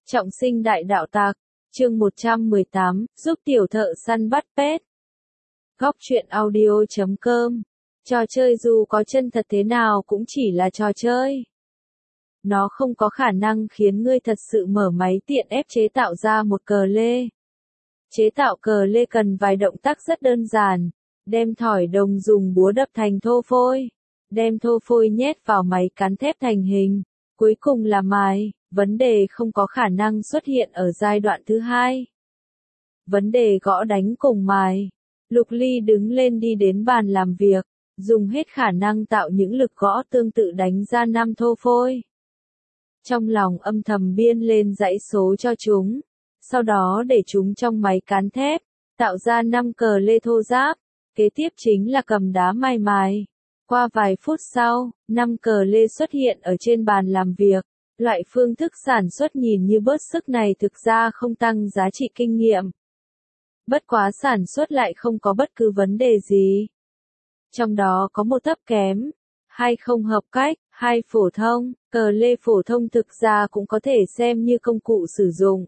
Trọng sinh đại đạo tặc, chương 118, giúp tiểu thợ săn bắt pet. Góc truyện audio.com. Trò chơi dù có chân thật thế nào cũng chỉ là trò chơi. Nó không có khả năng khiến ngươi thật sự mở máy tiện ép chế tạo ra một cờ lê. Chế tạo cờ lê cần vài động tác rất đơn giản. Đem thỏi đồng dùng búa đập thành thô phôi. Đem thô phôi nhét vào máy cán thép thành hình. Cuối cùng là mài. Vấn đề không có khả năng xuất hiện ở giai đoạn thứ hai. Vấn đề gõ đánh cùng mài. Lục Ly đứng lên đi đến bàn làm việc, dùng hết khả năng tạo những lực gõ tương tự đánh ra 5 thô phôi. Trong lòng âm thầm biên lên dãy số cho chúng, sau đó để chúng trong máy cán thép, tạo ra 5 cờ lê thô ráp. Kế tiếp chính là cầm đá mài. Qua vài phút sau, 5 cờ lê xuất hiện ở trên bàn làm việc. Loại phương thức sản xuất nhìn như bớt sức này thực ra không tăng giá trị kinh nghiệm. Bất quá sản xuất lại không có bất cứ vấn đề gì. Trong đó có một thấp kém, 2 không hợp cách, 2 phổ thông, cờ lê phổ thông thực ra cũng có thể xem như công cụ sử dụng.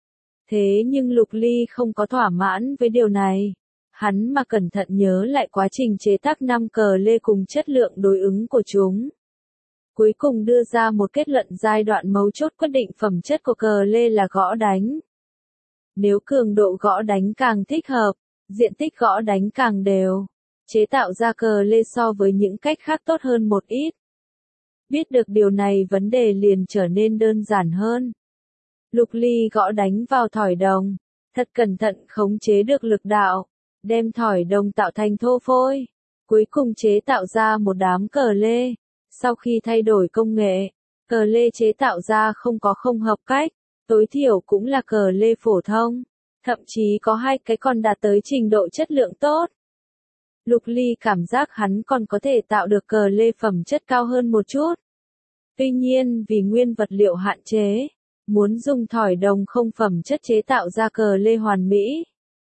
Thế nhưng Lục Ly không có thỏa mãn với điều này. Hắn mà cẩn thận nhớ lại quá trình chế tác 5 cờ lê cùng chất lượng đối ứng của chúng. Cuối cùng đưa ra một kết luận giai đoạn mấu chốt quyết định phẩm chất của cờ lê là gõ đánh. Nếu cường độ gõ đánh càng thích hợp, diện tích gõ đánh càng đều, chế tạo ra cờ lê so với những cách khác tốt hơn một ít. Biết được điều này vấn đề liền trở nên đơn giản hơn. Lục Ly gõ đánh vào thỏi đồng, thật cẩn thận khống chế được lực đạo, đem thỏi đồng tạo thành thô phôi, cuối cùng chế tạo ra một đám cờ lê. Sau khi thay đổi công nghệ, cờ lê chế tạo ra không có không hợp cách, tối thiểu cũng là cờ lê phổ thông, thậm chí có 2 cái còn đạt tới trình độ chất lượng tốt. Lục Ly cảm giác hắn còn có thể tạo được cờ lê phẩm chất cao hơn một chút. Tuy nhiên vì nguyên vật liệu hạn chế, muốn dùng thỏi đồng không phẩm chất chế tạo ra cờ lê hoàn mỹ.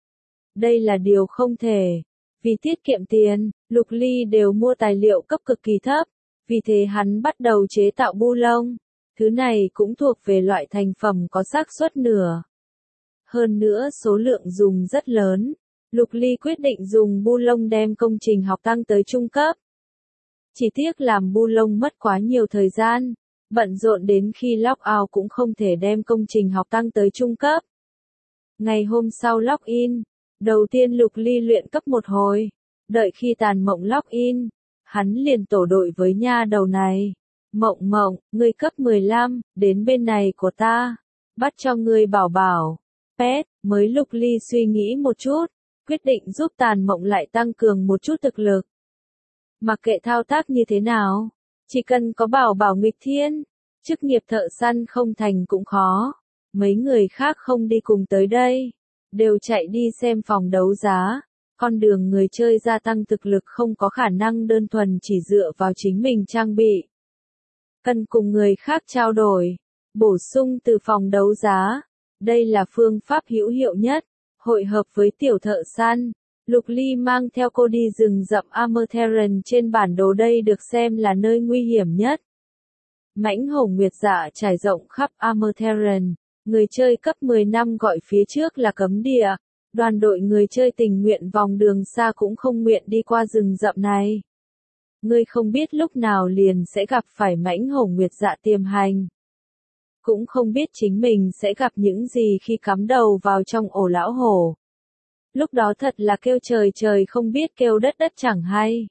Đây là điều không thể. Vì tiết kiệm tiền, Lục Ly đều mua tài liệu cấp cực kỳ thấp. Vì thế hắn bắt đầu chế tạo bu lông. Thứ này cũng thuộc về loại thành phẩm có xác suất nửa. Hơn nữa số lượng dùng rất lớn. Lục Ly quyết định dùng bu lông đem công trình học tăng tới trung cấp. Chỉ tiếc làm bu lông mất quá nhiều thời gian. Bận rộn đến khi log out cũng không thể đem công trình học tăng tới trung cấp. Ngày hôm sau log in. Đầu tiên Lục Ly luyện cấp một hồi. Đợi khi Tàn Mộng log in. Hắn liền tổ đội với nha đầu này. Mộng, ngươi cấp 15, đến bên này của ta. Bắt cho ngươi bảo. Pet, mới Lục Ly suy nghĩ một chút. Quyết định giúp Tàn Mộng lại tăng cường một chút thực lực. Mặc kệ thao tác như thế nào. Chỉ cần có bảo nghịch thiên. Chức nghiệp thợ săn không thành cũng khó. Mấy người khác không đi cùng tới đây. Đều chạy đi xem phòng đấu giá. Con đường người chơi gia tăng thực lực không có khả năng đơn thuần chỉ dựa vào chính mình trang bị. Cần cùng người khác trao đổi, bổ sung từ phòng đấu giá. Đây là phương pháp hữu hiệu nhất. Hội hợp với tiểu thợ săn. Lục Ly mang theo cô đi rừng rậm Amertheron trên bản đồ, đây được xem là nơi nguy hiểm nhất. Mãnh hổ nguyệt dạ trải rộng khắp Amertheron. Người chơi cấp 10 năm gọi phía trước là cấm địa. Đoàn đội người chơi tình nguyện vòng đường xa cũng không nguyện đi qua rừng rậm này. Ngươi không biết lúc nào liền sẽ gặp phải mãnh hổ nguyệt dạ tiềm hành. Cũng không biết chính mình sẽ gặp những gì khi cắm đầu vào trong ổ lão hổ. Lúc đó thật là kêu trời không biết kêu đất chẳng hay.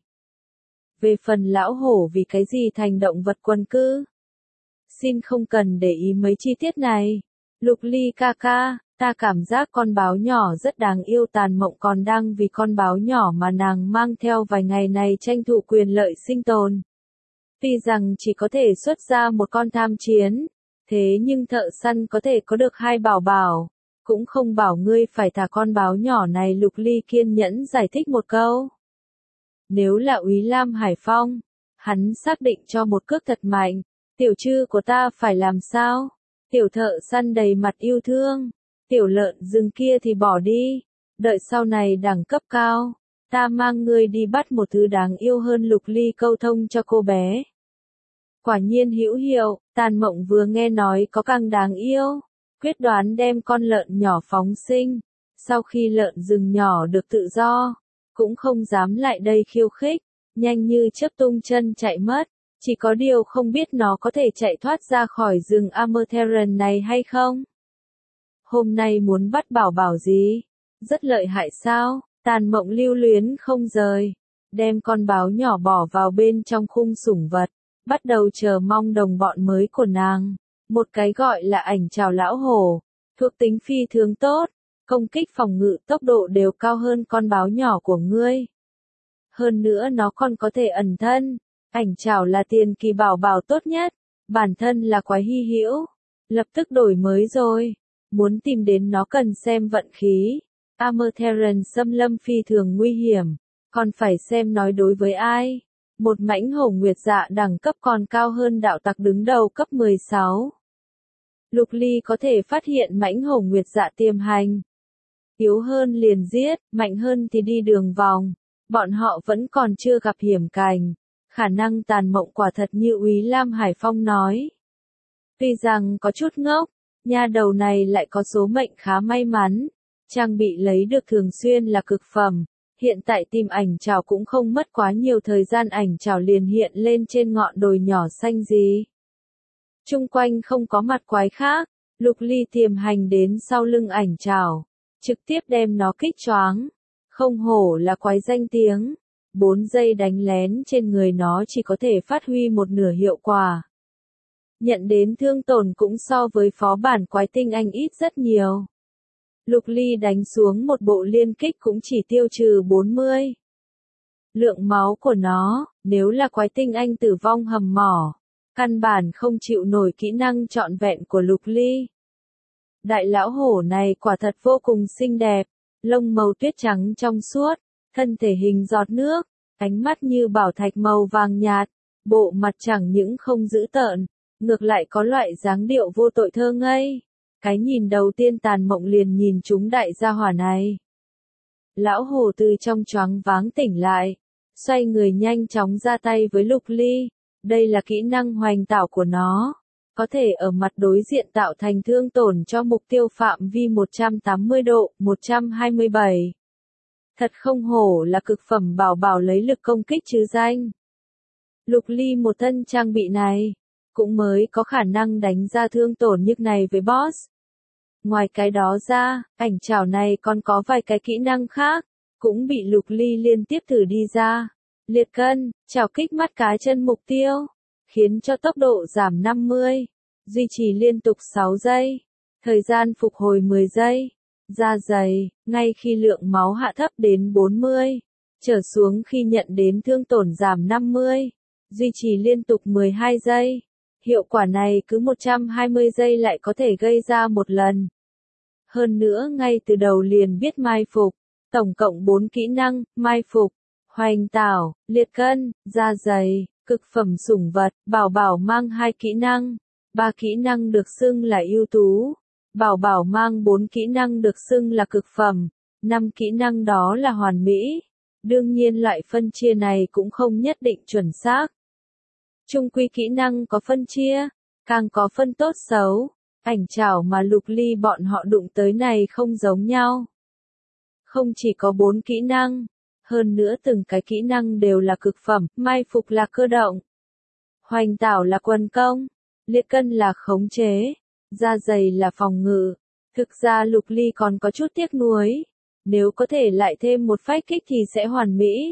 Về phần lão hổ vì cái gì thành động vật quân cư? Xin không cần để ý mấy chi tiết này. Lục Ly ca. Ta cảm giác con báo nhỏ rất đáng yêu. Tàn Mộng còn đang vì con báo nhỏ mà nàng mang theo vài ngày này tranh thủ quyền lợi sinh tồn. Tuy rằng chỉ có thể xuất ra một con tham chiến, thế nhưng thợ săn có thể có được 2 bảo. Cũng không bảo ngươi phải thả con báo nhỏ này. Lục Ly kiên nhẫn giải thích một câu. Nếu là Úy Lam Hải Phong, hắn xác định cho một cước thật mạnh. Tiểu trư của ta phải làm sao? Tiểu thợ săn đầy mặt yêu thương. Tiểu lợn rừng kia thì bỏ đi. Đợi sau này đẳng cấp cao. Ta mang ngươi đi bắt một thứ đáng yêu hơn. Lục Ly câu thông cho cô bé. Quả nhiên hữu hiệu. Tàn Mộng vừa nghe nói có càng đáng yêu. quyết đoán đem con lợn nhỏ phóng sinh. Sau khi lợn rừng nhỏ được tự do, cũng không dám lại đây khiêu khích, nhanh như chớp tung chân chạy mất. Chỉ có điều không biết nó có thể chạy thoát ra khỏi rừng Amertheron này hay không. Hôm nay muốn bắt bảo bảo gì? Rất lợi hại sao? Tàn Mộng lưu luyến không rời, đem con báo nhỏ bỏ vào bên trong khung sủng vật, bắt đầu chờ mong đồng bọn mới của nàng. Một cái gọi là ảnh chào lão hổ, thuộc tính phi thường tốt, công kích phòng ngự tốc độ đều cao hơn con báo nhỏ của ngươi. Hơn nữa nó còn có thể ẩn thân, ảnh chào là tiền kỳ bảo bảo tốt nhất, bản thân là quái hy hữu, lập tức đổi mới rồi, muốn tìm đến nó cần xem vận khí. Amertheron xâm lâm phi thường nguy hiểm, còn phải xem nói đối với ai. Một mãnh hổ nguyệt dạ đẳng cấp còn cao hơn đạo tặc đứng đầu cấp 16. Lục Ly có thể phát hiện mãnh hổ nguyệt dạ tiềm hành. Yếu hơn liền giết, mạnh hơn thì đi đường vòng. Bọn họ vẫn còn chưa gặp hiểm cảnh. Khả năng Tàn Mộng quả thật như Úy Lam Hải Phong nói. Tuy rằng có chút ngốc, nha đầu này lại có số mệnh khá may mắn. Trang bị lấy được thường xuyên là cực phẩm. Hiện tại tìm ảnh chào cũng không mất quá nhiều thời gian, ảnh chào liền hiện lên trên ngọn đồi nhỏ xanh gì. Chung quanh không có mặt quái khác, Lục Ly tiềm hành đến sau lưng ảnh chào, trực tiếp đem nó kích choáng. Không hổ là quái danh tiếng, 4 giây đánh lén trên người nó chỉ có thể phát huy một nửa hiệu quả. Nhận đến thương tổn cũng so với phó bản quái tinh anh ít rất nhiều. Lục Ly đánh xuống một bộ liên kích cũng chỉ tiêu trừ 40. Lượng máu của nó, nếu là quái tinh anh tử vong hầm mỏ, căn bản không chịu nổi kỹ năng trọn vẹn của Lục Ly. Đại lão hổ này quả thật vô cùng xinh đẹp, lông màu tuyết trắng trong suốt, thân thể hình giọt nước, ánh mắt như bảo thạch màu vàng nhạt, bộ mặt chẳng những không dữ tợn, ngược lại có loại dáng điệu vô tội thơ ngây. Cái nhìn đầu tiên Tàn Mộng liền nhìn trúng đại gia hỏa này. Lão hổ từ trong choáng váng tỉnh lại, xoay người nhanh chóng ra tay với Lục Ly. Đây là kỹ năng hoành tạo của nó, có thể ở mặt đối diện tạo thành thương tổn cho mục tiêu phạm vi 180 độ, 127. Thật không hổ là cực phẩm bảo bảo lấy lực công kích chứ danh. Lục Ly một thân trang bị này, cũng mới có khả năng đánh ra thương tổn như này với boss. Ngoài cái đó ra, ảnh chảo này còn có vài cái kỹ năng khác, cũng bị Lục Ly liên tiếp thử đi ra. Liệt cân, chảo kích mắt cá chân mục tiêu, khiến cho tốc độ giảm 50, duy trì liên tục 6 giây, thời gian phục hồi 10 giây. Da dày, ngay khi lượng máu hạ thấp đến 40, trở xuống khi nhận đến thương tổn giảm 50, duy trì liên tục 12 giây. Hiệu quả này cứ 120 giây lại có thể gây ra một lần. Hơn nữa ngay từ đầu liền biết mai phục, tổng cộng 4 kỹ năng, mai phục, hoành tảo, liệt cân, da dày, cực phẩm sủng vật, bảo bảo mang 2 kỹ năng, 3 kỹ năng được xưng là ưu tú. Bảo bảo mang 4 kỹ năng được xưng là cực phẩm, 5 kỹ năng đó là hoàn mỹ. Đương nhiên loại phân chia này cũng không nhất định chuẩn xác. Chung quy kỹ năng có phân chia, càng có phân tốt xấu. Ảnh chảo mà Lục Ly bọn họ đụng tới này không giống nhau. Không chỉ có 4 kỹ năng, hơn nữa từng cái kỹ năng đều là cực phẩm, mai phục là cơ động, hoành tảo là quần công, liệt cân là khống chế, da dày là phòng ngự. Thực ra Lục Ly còn có chút tiếc nuối, nếu có thể lại thêm một phách kích thì sẽ hoàn mỹ.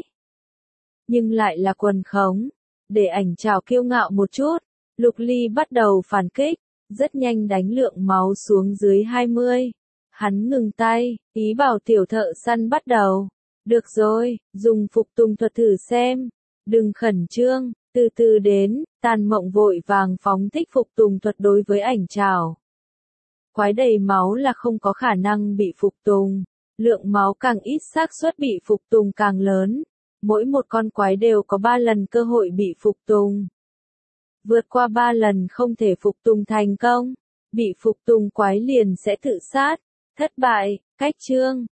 Nhưng lại là quần khống, để ảnh chảo kiêu ngạo một chút, Lục Ly bắt đầu phản kích, rất nhanh đánh lượng máu xuống dưới 20. Hắn ngừng tay, ý bảo tiểu thợ săn bắt đầu. Được rồi, dùng phục tùng thuật thử xem. Đừng khẩn trương, từ từ đến. Tàn Mộng vội vàng phóng thích phục tùng thuật đối với ảnh chảo. Quái đầy máu là không có khả năng bị phục tùng. Lượng máu càng ít xác suất bị phục tùng càng lớn. Mỗi một con quái đều có 3 lần cơ hội bị phục tùng. Vượt qua 3 lần không thể phục tùng thành công. Bị phục tùng quái liền sẽ tự sát. Thất bại, cách chương.